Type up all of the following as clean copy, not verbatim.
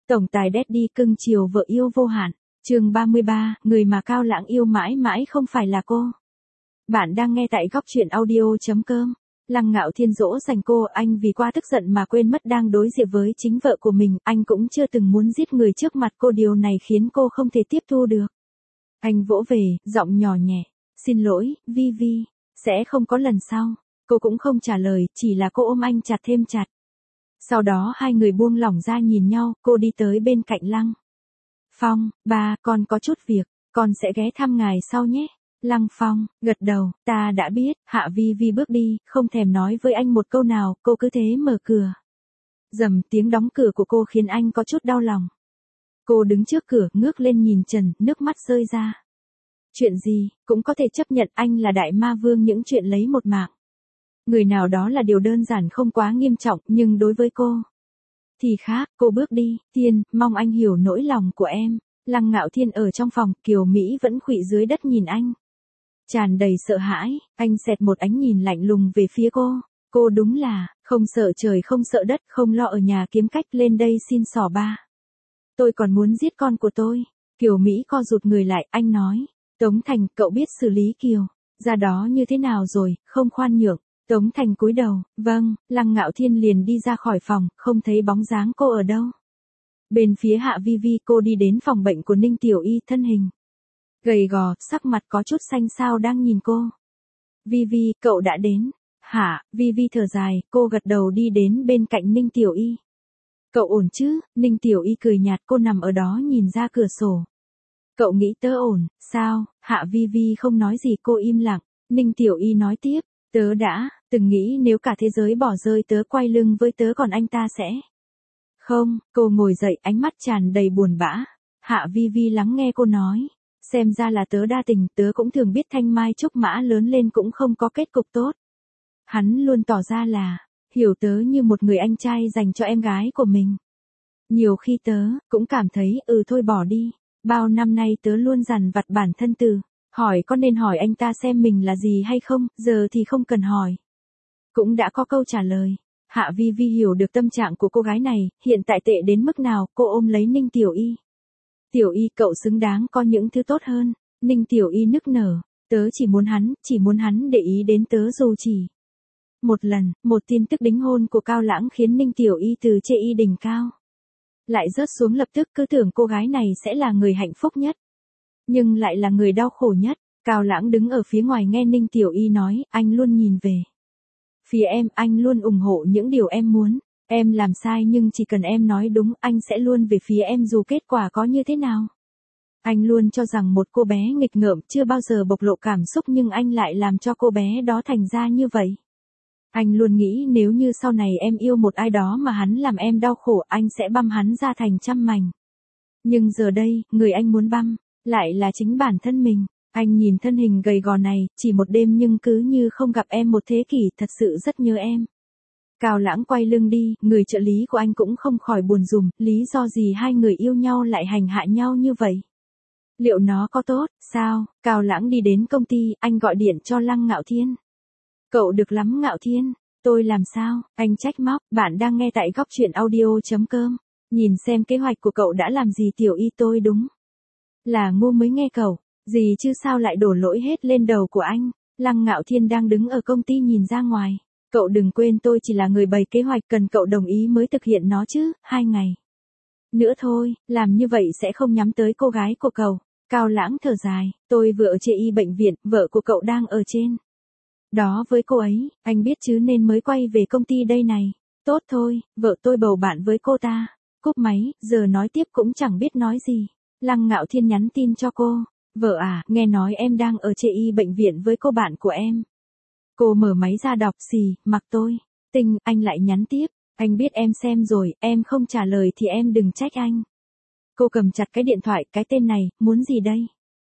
Tổng tài Daddy cưng chiều vợ yêu vô hạn. Chương 33, người mà Cao Lãng yêu mãi mãi không phải là cô. Bạn đang nghe tại góc truyện audio.com. Lăng Ngạo Thiên dỗ dành cô, anh vì quá tức giận mà quên mất đang đối diện với chính vợ của mình, anh cũng chưa từng muốn giết người trước mặt cô, điều này khiến cô không thể tiếp thu được. Anh vỗ về, giọng nhỏ nhẹ, "Xin lỗi, Vi, sẽ không có lần sau." Cô cũng không trả lời, chỉ là cô ôm anh chặt thêm chặt. Sau đó hai người buông lỏng ra nhìn nhau, cô đi tới bên cạnh Lăng Phong, "Ba, con có chút việc, con sẽ ghé thăm ngài sau nhé." Lăng Phong gật đầu, "Ta đã biết." Hạ Vi bước đi, không thèm nói với anh một câu nào, cô cứ thế mở cửa. Rầm, tiếng đóng cửa của cô khiến anh có chút đau lòng. Cô đứng trước cửa, ngước lên nhìn trần, nước mắt rơi ra. Chuyện gì, cũng có thể chấp nhận anh là đại ma vương, những chuyện lấy một mạng người nào đó là điều đơn giản không quá nghiêm trọng, nhưng đối với cô thì khác. Cô bước đi, "Thiên, mong anh hiểu nỗi lòng của em." Lăng Ngạo Thiên ở trong phòng, Kiều Mỹ vẫn khuỵu dưới đất nhìn anh, tràn đầy sợ hãi. Anh xẹt một ánh nhìn lạnh lùng về phía cô. Cô đúng là không sợ trời không sợ đất, không lo ở nhà kiếm cách lên đây xin xỏ ba. "Tôi còn muốn giết con của tôi." Kiều Mỹ co rụt người lại, anh nói, "Tống Thành, cậu biết xử lý Kiều ra đó như thế nào rồi, không khoan nhượng." Tống Thành cúi đầu, "Vâng." Lăng Ngạo Thiên liền đi ra khỏi phòng, không thấy bóng dáng cô ở đâu. Bên phía Hạ Vi, cô đi đến phòng bệnh của Ninh Tiểu Y, thân hình gầy gò, sắc mặt có chút xanh xao đang nhìn cô. Vi, cậu đã đến. Hả? Vi thở dài, cô gật đầu đi đến bên cạnh Ninh Tiểu Y. "Cậu ổn chứ?" Ninh Tiểu Y cười nhạt, cô nằm ở đó nhìn ra cửa sổ. "Cậu nghĩ tớ ổn, sao?" Hạ Vi không nói gì, cô im lặng. Ninh Tiểu Y nói tiếp, "Tớ đã từng nghĩ nếu cả thế giới bỏ rơi tớ, quay lưng với tớ, còn anh ta sẽ không." Cô ngồi dậy, ánh mắt tràn đầy buồn bã. Hạ Vi lắng nghe cô nói, "Xem ra là tớ đa tình, tớ cũng thường biết Thanh Mai Trúc Mã lớn lên cũng không có kết cục tốt. Hắn luôn tỏ ra là hiểu tớ như một người anh trai dành cho em gái của mình. Nhiều khi tớ cũng cảm thấy, thôi bỏ đi. Bao năm nay tớ luôn dằn vặt bản thân hỏi có nên hỏi anh ta xem mình là gì hay không, giờ thì không cần hỏi. Cũng đã có câu trả lời." Hạ Vi hiểu được tâm trạng của cô gái này, hiện tại tệ đến mức nào, cô ôm lấy Ninh Tiểu Y. "Tiểu Y, cậu xứng đáng có những thứ tốt hơn." Ninh Tiểu Y nức nở, "Tớ chỉ muốn hắn để ý đến tớ dù chỉ một lần." Một tin tức đính hôn của Cao Lãng khiến Ninh Tiểu Y từ chê y đỉnh cao lại rớt xuống lập tức, cứ tưởng cô gái này sẽ là người hạnh phúc nhất, nhưng lại là người đau khổ nhất. Cao Lãng đứng ở phía ngoài nghe Ninh Tiểu Y nói, "Anh luôn nhìn về phía em, anh luôn ủng hộ những điều em muốn. Em làm sai nhưng chỉ cần em nói đúng, anh sẽ luôn về phía em dù kết quả có như thế nào. Anh luôn cho rằng một cô bé nghịch ngợm chưa bao giờ bộc lộ cảm xúc, nhưng anh lại làm cho cô bé đó thành ra như vậy. Anh luôn nghĩ nếu như sau này em yêu một ai đó mà hắn làm em đau khổ, anh sẽ băm hắn ra thành trăm mảnh. Nhưng giờ đây, người anh muốn băm lại là chính bản thân mình. Anh nhìn thân hình gầy gò này, chỉ một đêm nhưng cứ như không gặp em một thế kỷ, thật sự rất nhớ em." Cao Lãng quay lưng đi, người trợ lý của anh cũng không khỏi buồn rùm, lý do gì hai người yêu nhau lại hành hạ nhau như vậy? Liệu nó có tốt, sao? Cao Lãng đi đến công ty, anh gọi điện cho Lăng Ngạo Thiên. "Cậu được lắm Ngạo Thiên." "Tôi làm sao?" Anh trách móc. Bạn đang nghe tại góc truyện audio.com. "Nhìn xem kế hoạch của cậu đã làm gì." Tiểu Y, "Tôi đúng là ngu mới nghe cậu. Gì chứ sao lại đổ lỗi hết lên đầu của anh?" Lăng Ngạo Thiên đang đứng ở công ty nhìn ra ngoài. "Cậu đừng quên tôi chỉ là người bày kế hoạch, cần cậu đồng ý mới thực hiện nó chứ, 2 ngày nữa thôi, làm như vậy sẽ không nhắm tới cô gái của cậu." Cao Lãng thở dài, "Tôi vừa ở chê y bệnh viện, vợ của cậu đang ở trên đó với cô ấy, anh biết chứ, nên mới quay về công ty đây này." "Tốt thôi, vợ tôi bầu bạn với cô ta." Cúp máy, giờ nói tiếp cũng chẳng biết nói gì. Lăng Ngạo Thiên nhắn tin cho cô, "Vợ à, nghe nói em đang ở chê y bệnh viện với cô bạn của em." Cô mở máy ra đọc, mặc tôi. "Tinh." Anh lại nhắn tiếp, "Anh biết em xem rồi, em không trả lời thì em đừng trách anh." Cô cầm chặt cái điện thoại, cái tên này, muốn gì đây?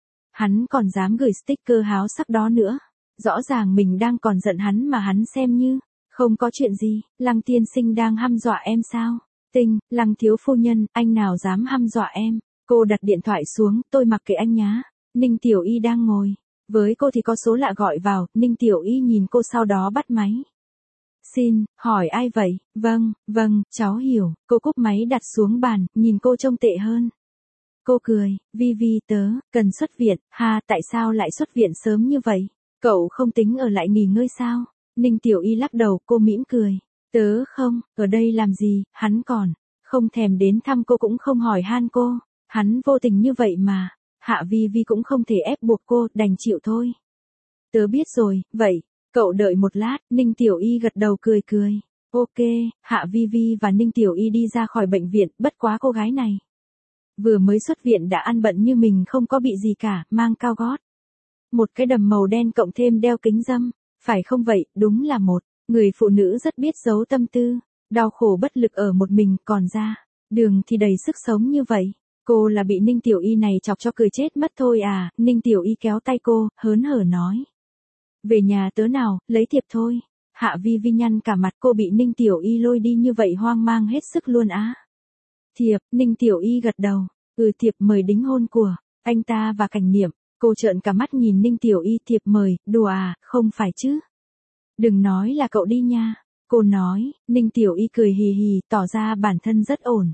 Hắn còn dám gửi sticker háo sắc đó nữa. Rõ ràng mình đang còn giận hắn mà hắn xem như không có chuyện gì. "Lăng tiên sinh đang hăm dọa em sao?" "Tinh." "Lăng thiếu phu nhân, anh nào dám hăm dọa em." Cô đặt điện thoại xuống, "Tôi mặc kệ anh nhá." Ninh Tiểu Y đang ngồi với cô thì có số lạ gọi vào, Ninh Tiểu Y nhìn cô sau đó bắt máy. Xin, hỏi ai vậy? Vâng, cháu hiểu. Cô cúp máy đặt xuống bàn, nhìn cô trông tệ hơn. Cô cười, Vi tớ, cần xuất viện, tại sao lại xuất viện sớm như vậy? Cậu không tính ở lại nghỉ ngơi sao? Ninh Tiểu Y lắc đầu, cô mỉm cười. Tớ không, ở đây làm gì, hắn còn không thèm đến thăm cô cũng không hỏi han cô. Hắn vô tình như vậy mà. Hạ Vi cũng không thể ép buộc cô, đành chịu thôi. Tớ biết rồi, vậy, cậu đợi một lát, Ninh Tiểu Y gật đầu cười. Ok, Hạ Vi và Ninh Tiểu Y đi ra khỏi bệnh viện, bất quá cô gái này vừa mới xuất viện đã ăn bận như mình không có bị gì cả, mang cao gót. Một cái đầm màu đen cộng thêm đeo kính râm, phải không vậy, đúng là một người phụ nữ rất biết giấu tâm tư, đau khổ bất lực ở một mình, còn ra đường thì đầy sức sống như vậy. Cô là bị Ninh Tiểu Y này chọc cho cười chết mất thôi à, Ninh Tiểu Y kéo tay cô, hớn hở nói. Về nhà tớ nào, lấy thiệp thôi. Hạ Vi nhăn cả mặt, cô bị Ninh Tiểu Y lôi đi như vậy hoang mang hết sức luôn á. Thiệp, Ninh Tiểu Y gật đầu. Thiệp mời đính hôn của anh ta và Cảnh Niệm. Cô trợn cả mắt nhìn Ninh Tiểu Y, thiệp mời, đùa à, không phải chứ. Đừng nói là cậu đi nha. Cô nói, Ninh Tiểu Y cười hì hì, tỏ ra bản thân rất ổn.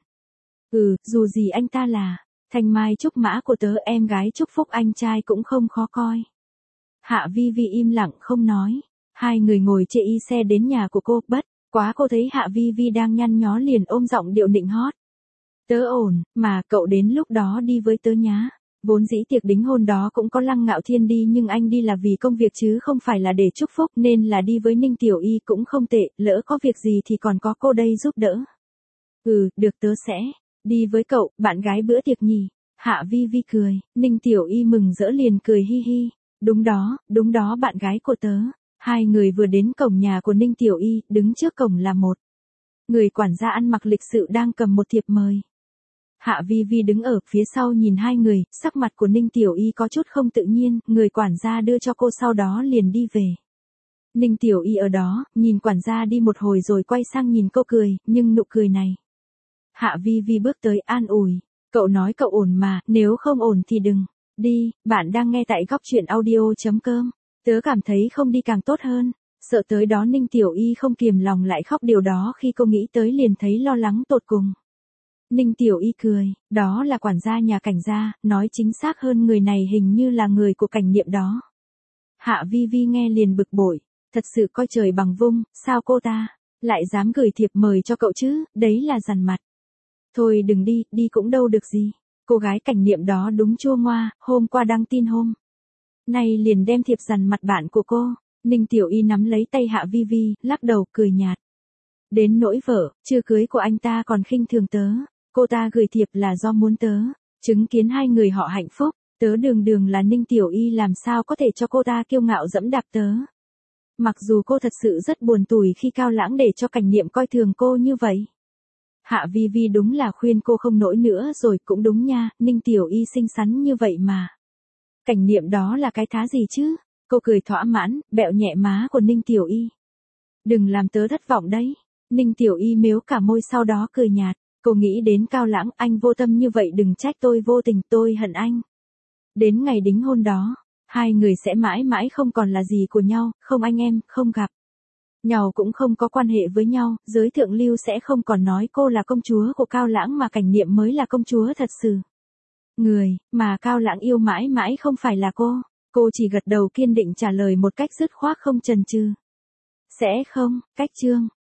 Dù gì anh ta là thanh mai trúc mã của tớ, em gái chúc phúc anh trai cũng không khó coi. Hạ Vi im lặng không nói. Hai người ngồi chê y xe đến nhà của cô, bất quá cô thấy Hạ Vi đang nhăn nhó liền ôm giọng điệu nịnh hót. Tớ ổn, mà cậu đến lúc đó đi với tớ nhá. Vốn dĩ tiệc đính hôn đó cũng có Lăng Ngạo Thiên đi nhưng anh đi là vì công việc chứ không phải là để chúc phúc nên là đi với Ninh Tiểu Y cũng không tệ, lỡ có việc gì thì còn có cô đây giúp đỡ. Được tớ sẽ đi với cậu, bạn gái bữa tiệc nhỉ. Hạ Vi cười, Ninh Tiểu Y mừng rỡ liền cười hi hi. Đúng đó bạn gái của tớ. Hai người vừa đến cổng nhà của Ninh Tiểu Y, đứng trước cổng là một người quản gia ăn mặc lịch sự đang cầm một thiệp mời. Hạ Vi đứng ở phía sau nhìn hai người, sắc mặt của Ninh Tiểu Y có chút không tự nhiên, người quản gia đưa cho cô sau đó liền đi về. Ninh Tiểu Y ở đó, nhìn quản gia đi một hồi rồi quay sang nhìn cô cười, nhưng nụ cười này. Hạ Vi bước tới an ủi, cậu nói cậu ổn mà, nếu không ổn thì đừng đi. Bạn đang nghe tại góc truyện audio.com. Tớ cảm thấy không đi càng tốt hơn. Sợ tới đó Ninh Tiểu Y không kiềm lòng lại khóc, điều đó khi cô nghĩ tới liền thấy lo lắng tột cùng. Ninh Tiểu Y cười, đó là quản gia nhà Cảnh gia, nói chính xác hơn người này hình như là người của Cảnh Niệm đó. Hạ Vi nghe liền bực bội, thật sự coi trời bằng vung, sao cô ta lại dám gửi thiệp mời cho cậu chứ, đấy là dằn mặt. Thôi đừng đi cũng đâu được gì. Cô gái Cảnh Niệm đó đúng chua ngoa, hôm qua đăng tin hôm nay liền đem thiệp dằn mặt bạn của cô. Ninh Tiểu Y nắm lấy tay Hạ Vi, lắc đầu cười nhạt. Đến nỗi vợ, chưa cưới của anh ta còn khinh thường tớ. Cô ta gửi thiệp là do muốn tớ chứng kiến hai người họ hạnh phúc. Tớ đường là Ninh Tiểu Y làm sao có thể cho cô ta kiêu ngạo dẫm đạp tớ. Mặc dù cô thật sự rất buồn tủi khi Cao Lãng để cho Cảnh Niệm coi thường cô như vậy. Hạ Vi đúng là khuyên cô không nổi nữa rồi, cũng đúng nha, Ninh Tiểu Y xinh xắn như vậy mà. Cảnh Niệm đó là cái thá gì chứ? Cô cười thỏa mãn, bẹo nhẹ má của Ninh Tiểu Y. Đừng làm tớ thất vọng đấy. Ninh Tiểu Y mếu cả môi sau đó cười nhạt. Cô nghĩ đến Cao Lãng, anh vô tâm như vậy đừng trách tôi vô tình, tôi hận anh. Đến ngày đính hôn đó, hai người sẽ mãi mãi không còn là gì của nhau, không anh em, không gặp nhau cũng không có quan hệ với nhau, giới thượng lưu sẽ không còn nói cô là công chúa của Cao Lãng mà Cảnh Niệm mới là công chúa thật sự. Người mà Cao Lãng yêu mãi mãi không phải là cô. Cô chỉ gật đầu kiên định trả lời một cách dứt khoát không chần chừ. Sẽ không, cách chương.